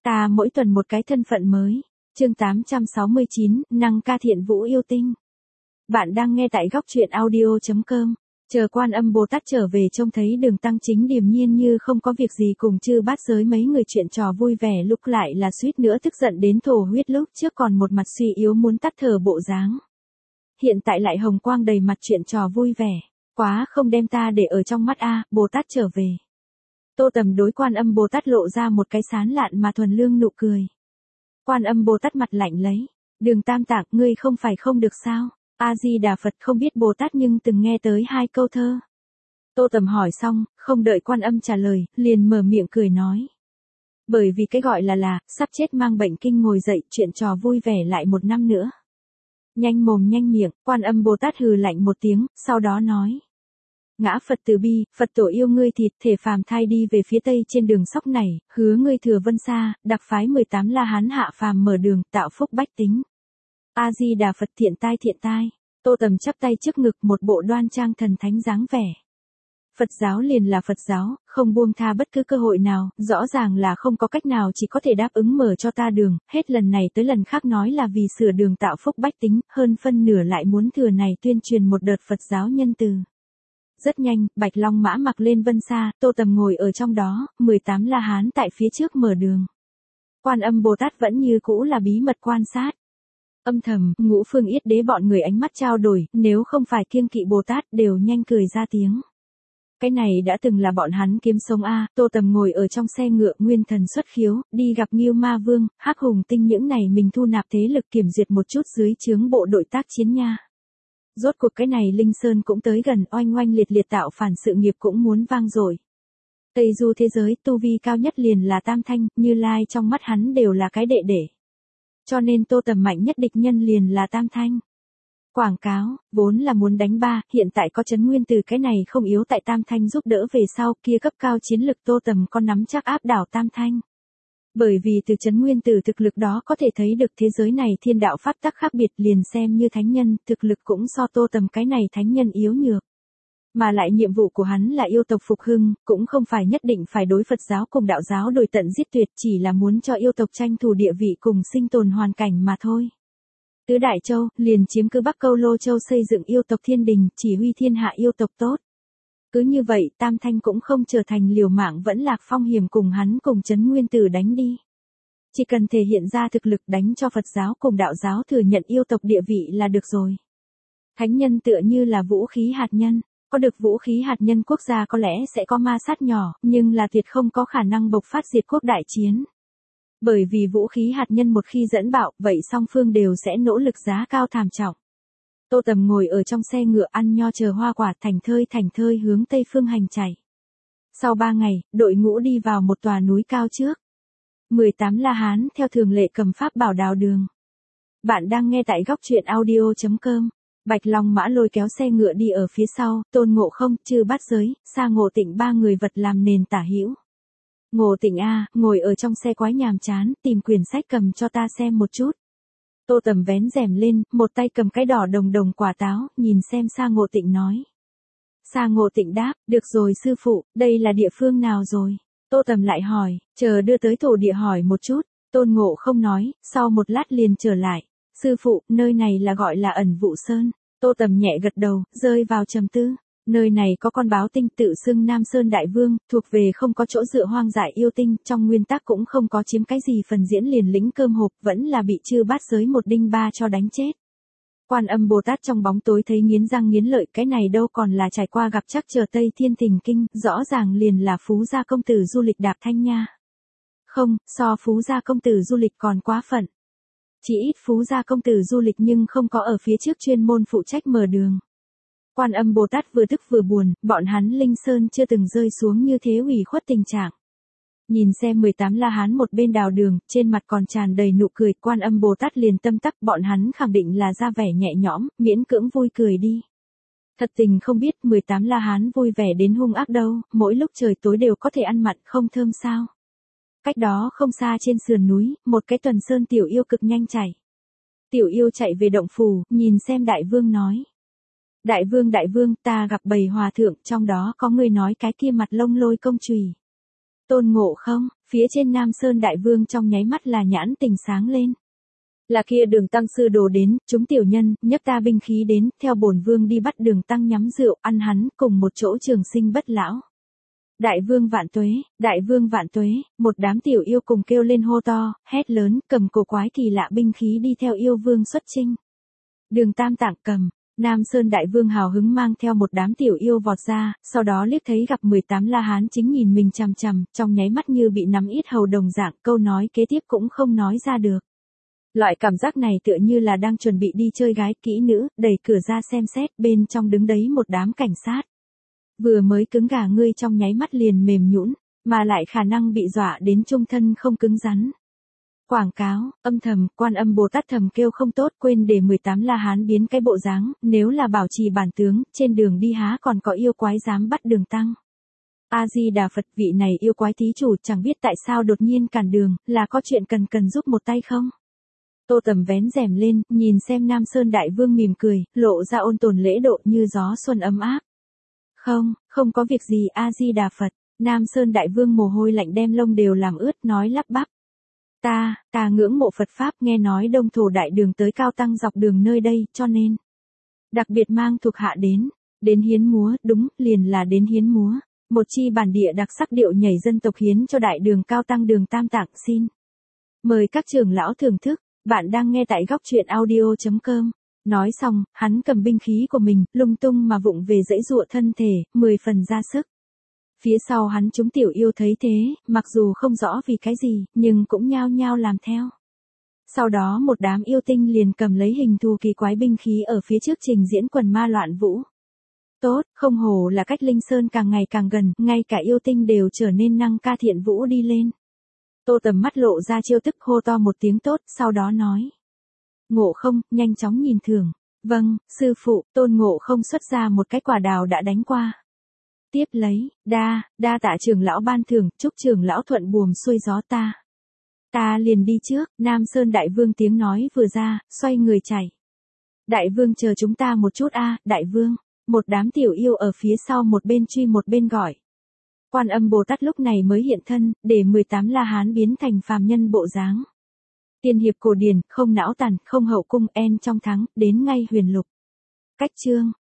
Ta mỗi tuần một cái thân phận mới. Chương 869, Năng ca thiện vũ yêu tinh. Bạn đang nghe tại góc truyện audio.com. Chờ Quan Âm Bồ Tát trở về trông thấy Đường Tăng Chính điềm nhiên như không có việc gì cùng chư bát giới mấy người chuyện trò vui vẻ, lúc lại là suýt nữa tức giận đến thổ huyết, lúc trước còn một mặt suy yếu muốn tắt thở bộ dáng. Hiện tại lại hồng quang đầy mặt chuyện trò vui vẻ. Quá không đem ta để ở trong mắt a, Bồ Tát trở về. Tô Tầm đối Quan Âm Bồ Tát lộ ra một cái sán lạn mà thuần lương nụ cười. Quan Âm Bồ Tát mặt lạnh lấy. Đường Tam Tạng, ngươi không phải không được sao? A-di-đà Phật, không biết Bồ Tát nhưng từng nghe tới 2 câu thơ. Tô Tầm hỏi xong, không đợi Quan Âm trả lời, liền mở miệng cười nói. Bởi vì cái gọi là, sắp chết mang bệnh kinh ngồi dậy, chuyện trò vui vẻ lại 1 năm nữa. Nhanh mồm nhanh miệng, Quan Âm Bồ Tát hừ lạnh một tiếng, sau đó nói. Ngã Phật từ bi, Phật tổ yêu ngươi thịt, thể phàm thai đi về phía tây trên đường sóc này, hứa ngươi thừa vân xa, đặc phái 18 la hán hạ phàm mở đường, tạo phúc bách tính. A-di-đà Phật, thiện tai thiện tai. Tô Tầm chắp tay trước ngực, một bộ đoan trang thần thánh dáng vẻ. Phật giáo liền là Phật giáo, không buông tha bất cứ cơ hội nào, rõ ràng là không có cách nào, chỉ có thể đáp ứng mở cho ta đường, hết lần này tới lần khác nói là vì sửa đường tạo phúc bách tính, hơn phân nửa lại muốn thừa này tuyên truyền một đợt Phật giáo nhân từ. Rất nhanh, Bạch Long mã mặc lên vân xa, Tô Tầm ngồi ở trong đó, 18 la hán tại phía trước mở đường. Quan Âm Bồ Tát vẫn như cũ là bí mật quan sát. Âm thầm, Ngũ Phương Yết Đế bọn người ánh mắt trao đổi, nếu không phải kiêng kỵ Bồ Tát đều nhanh cười ra tiếng. Cái này đã từng là bọn hắn kiếm sống a. Tô Tầm ngồi ở trong xe ngựa, nguyên thần xuất khiếu, đi gặp Ngưu Ma Vương, Hắc Hùng Tinh, những này mình thu nạp thế lực kiểm duyệt một chút dưới trướng bộ đội tác chiến nha. Rốt cuộc cái này Linh Sơn cũng tới gần, oanh oanh liệt liệt tạo phản sự nghiệp cũng muốn vang dội. Tây du thế giới, tu vi cao nhất liền là Tam Thanh, Như Lai trong mắt hắn đều là cái đệ đệ. Cho nên Tô Tầm mạnh nhất địch nhân liền là Tam Thanh. Quảng cáo, vốn là muốn đánh ba, hiện tại có Trấn Nguyên Tử cái này không yếu tại Tam Thanh giúp đỡ về sau, kia cấp cao chiến lực Tô Tầm có nắm chắc áp đảo Tam Thanh. Bởi vì từ Trấn Nguyên Tử thực lực đó có thể thấy được thế giới này thiên đạo pháp tắc khác biệt, liền xem như thánh nhân, thực lực cũng so Tô Tầm cái này thánh nhân yếu nhược. Mà lại nhiệm vụ của hắn là yêu tộc phục hưng, cũng không phải nhất định phải đối Phật giáo cùng đạo giáo đồi tận giết tuyệt, chỉ là muốn cho yêu tộc tranh thủ địa vị cùng sinh tồn hoàn cảnh mà thôi. Tứ Đại Châu, liền chiếm cứ Bắc Câu Lô Châu, xây dựng yêu tộc thiên đình, chỉ huy thiên hạ yêu tộc tốt. Cứ như vậy, Tam Thanh cũng không trở thành liều mạng vẫn lạc phong hiểm cùng hắn cùng Trấn Nguyên Tử đánh đi. Chỉ cần thể hiện ra thực lực đánh cho Phật giáo cùng đạo giáo thừa nhận yêu tộc địa vị là được rồi. Thánh nhân tựa như là vũ khí hạt nhân. Có được vũ khí hạt nhân quốc gia có lẽ sẽ có ma sát nhỏ, nhưng là tuyệt không có khả năng bộc phát diệt quốc đại chiến. Bởi vì vũ khí hạt nhân một khi dẫn bạo, vậy song phương đều sẽ nỗ lực giá cao thảm trọng. Tô Tầm ngồi ở trong xe ngựa ăn nho chờ hoa quả, thành thơi hướng tây phương hành chạy. Sau 3 ngày, đội ngũ đi vào một tòa núi cao trước. 18 la hán theo thường lệ cầm pháp bảo đào đường. Bạn đang nghe tại góc truyện audio.com. Bạch Long mã lôi kéo xe ngựa đi ở phía sau, Tôn Ngộ Không, Chư Bát Giới, Sa Ngộ Tịnh 3 người vật làm nền tả hữu. Ngộ Tịnh a, ngồi ở trong xe quái nhàm chán, tìm quyển sách cầm cho ta xem một chút. Tô Tầm vén rèm lên, một tay cầm cái đỏ đồng đồng quả táo, nhìn xem Sa Ngộ Tịnh nói. Sa Ngộ Tịnh đáp, được rồi sư phụ, đây là địa phương nào rồi? Tô Tầm lại hỏi, chờ đưa tới thổ địa hỏi một chút. Tôn Ngộ Không nói, sau một lát liền trở lại. Sư phụ, nơi này là gọi là Ẩn Vụ Sơn. Tô Tầm nhẹ gật đầu, rơi vào trầm tư. Nơi này có con báo tinh tự xưng Nam Sơn Đại Vương, thuộc về không có chỗ dựa hoang dại yêu tinh, trong nguyên tắc cũng không có chiếm cái gì phần diễn liền lĩnh cơm hộp, vẫn là bị Chư Bát Giới một đinh ba cho đánh chết. Quan Âm Bồ Tát trong bóng tối thấy nghiến răng nghiến lợi, cái này đâu còn là trải qua gặp chắc chờ Tây Thiên Thình Kinh, rõ ràng liền là Phú Gia Công Tử du lịch Đạp Thanh nha. Không, so Phú Gia Công Tử du lịch còn quá phận. Chỉ ít Phú Gia Công Tử du lịch nhưng không có ở phía trước chuyên môn phụ trách mở đường. Quan Âm Bồ Tát vừa tức vừa buồn, bọn hắn Linh Sơn chưa từng rơi xuống như thế ủy khuất tình trạng. Nhìn xem 18 la hán một bên đào đường, trên mặt còn tràn đầy nụ cười, Quan Âm Bồ Tát liền tâm tắc, bọn hắn khẳng định là ra vẻ nhẹ nhõm, miễn cưỡng vui cười đi. Thật tình không biết 18 la hán vui vẻ đến hung ác đâu, mỗi lúc trời tối đều có thể ăn mặn không thơm sao. Cách đó không xa trên sườn núi, một cái tuần sơn tiểu yêu cực nhanh chạy. Tiểu yêu chạy về động phủ, nhìn xem đại vương nói. Đại vương, ta gặp bầy hòa thượng, trong đó có người nói cái kia mặt lông lôi công chùy. Tôn Ngộ Không, Phía trên Nam Sơn Đại Vương trong nháy mắt là nhãn tình sáng lên. Là kia Đường Tăng sư đồ đến, chúng tiểu nhân, nhấc ta binh khí đến, theo bổn vương đi bắt Đường Tăng nhắm rượu, ăn hắn, cùng một chỗ trường sinh bất lão. Đại vương vạn tuế, một đám tiểu yêu cùng kêu lên hô to, hét lớn, cầm cổ quái kỳ lạ binh khí đi theo yêu vương xuất chinh. Đường Tam Tạng cầm, Nam Sơn Đại Vương hào hứng mang theo một đám tiểu yêu vọt ra, sau đó liếc thấy gặp 18 la hán chính nhìn mình chằm chằm, trong nháy mắt như bị nắm yết hầu đồng dạng, câu nói kế tiếp cũng không nói ra được. Loại cảm giác này tựa như là đang chuẩn bị đi chơi gái kỹ nữ, đẩy cửa ra xem xét, bên trong đứng đấy một đám cảnh sát. Vừa mới cứng gà ngươi trong nháy mắt liền mềm nhũn, mà lại khả năng bị dọa đến trung thân không cứng rắn. Quảng cáo, âm thầm, Quan Âm Bồ Tát thầm kêu không tốt, quên để 18 la hán biến cái bộ dáng, nếu là bảo trì bản tướng, trên đường đi há còn có yêu quái dám bắt Đường Tăng. A-di-đà Phật, vị này yêu quái thí chủ chẳng biết tại sao đột nhiên cản đường, là có chuyện cần giúp một tay không? Tô Tầm vén rèm lên, nhìn xem Nam Sơn Đại Vương mỉm cười, lộ ra ôn tồn lễ độ như gió xuân ấm áp. Không có việc gì A-di-đà Phật. Nam Sơn Đại Vương mồ hôi lạnh đem lông đều làm ướt, nói lắp bắp. Ta ngưỡng mộ Phật Pháp, nghe nói Đông Thổ Đại Đường tới Cao Tăng dọc đường nơi đây, cho nên đặc biệt mang thuộc hạ đến hiến múa, đúng, liền là đến hiến múa. Một chi bản địa đặc sắc điệu nhảy dân tộc hiến cho Đại Đường Cao Tăng Đường Tam Tạng xin. Mời các trưởng lão thưởng thức, bạn đang nghe tại góc truyện audio.com. Nói xong, hắn cầm binh khí của mình, lung tung mà vụng về dãy dụa thân thể, 10 phần ra sức. Phía sau hắn chúng tiểu yêu thấy thế, mặc dù không rõ vì cái gì, nhưng cũng nhao nhao làm theo. Sau đó một đám yêu tinh liền cầm lấy hình thù kỳ quái binh khí ở phía trước trình diễn quần ma loạn vũ. Tốt, không hổ là cách Linh Sơn càng ngày càng gần, ngay cả yêu tinh đều trở nên năng ca thiện vũ đi lên. Tô Tầm mắt lộ ra chiêu tức hô to một tiếng tốt, sau đó nói. Ngộ Không, nhanh chóng nhìn thưởng. Vâng, sư phụ, Tôn Ngộ Không xuất ra một cái quả đào đã đánh qua. Tiếp lấy, đa tạ trưởng lão ban thưởng, chúc trưởng lão thuận buồm xuôi gió ta liền đi trước, Nam Sơn Đại Vương tiếng nói vừa ra, xoay người chạy. Đại Vương chờ chúng ta một chút Đại Vương, một đám tiểu yêu ở phía sau một bên truy một bên gọi. Quan Âm Bồ Tát lúc này mới hiện thân, để 18 la hán biến thành phàm nhân bộ dáng. Tiên hiệp cổ điển, không não tàn, không hậu cung, en trong thắng, đến ngay huyền lục. Cách chương.